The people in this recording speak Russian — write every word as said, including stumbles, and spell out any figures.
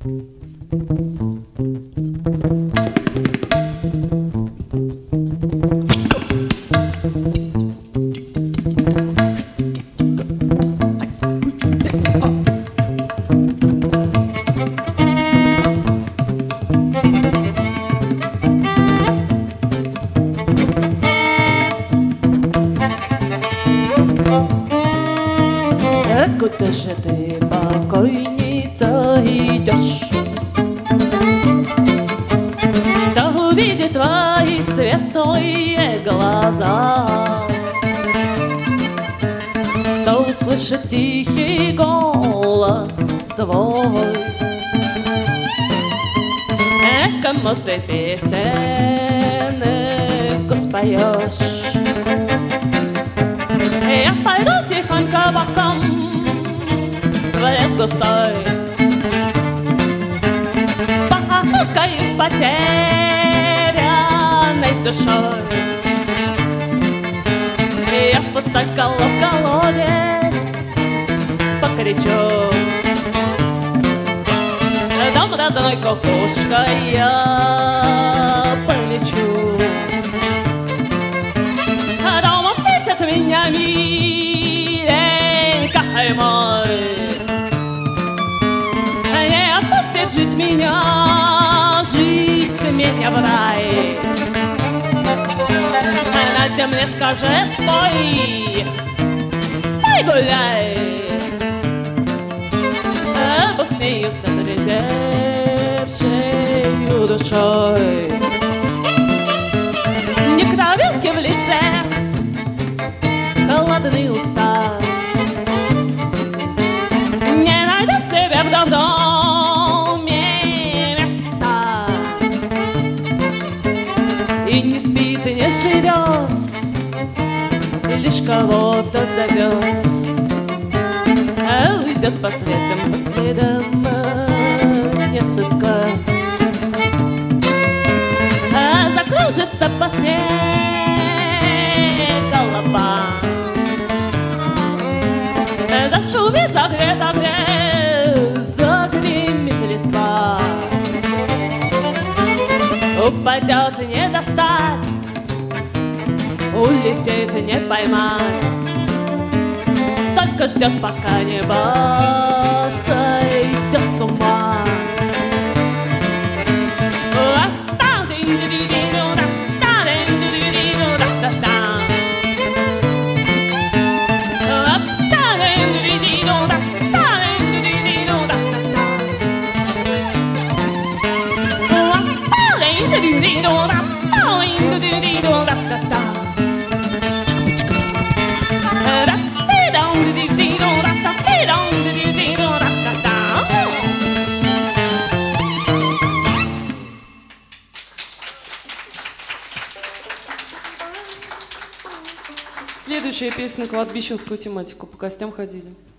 Куда же ты, покойница, идешь? Кто увидит твои светлые глаза, кто услышит тихий голос твой, э, кому ты песенку споешь. Я пойду тихонько боком в лес густой, погукаю с потерянной душой. Я в пустой колодец покричу: дом родной, кукушка, я полечу. Дома встретят меня миленькая мой, не отпустит жить меня, жить меня в рай. На земле скажет: пой, пой гуляй, Бог с нею согревшею душой. Не кровинки в лице, холодные уста, не найдут себе в доме места. И не спит, и не живет, лишь кого-то зовет, а уйдет по следам, по следам не сыскать. А закружится по сне голова, зашумит, загре, загре, загремит листва. Упадет не достать, улетит не поймать, только ждет, пока небо сойдет с ума. Следующая песня — кладбищенскую тематику. По костям ходили.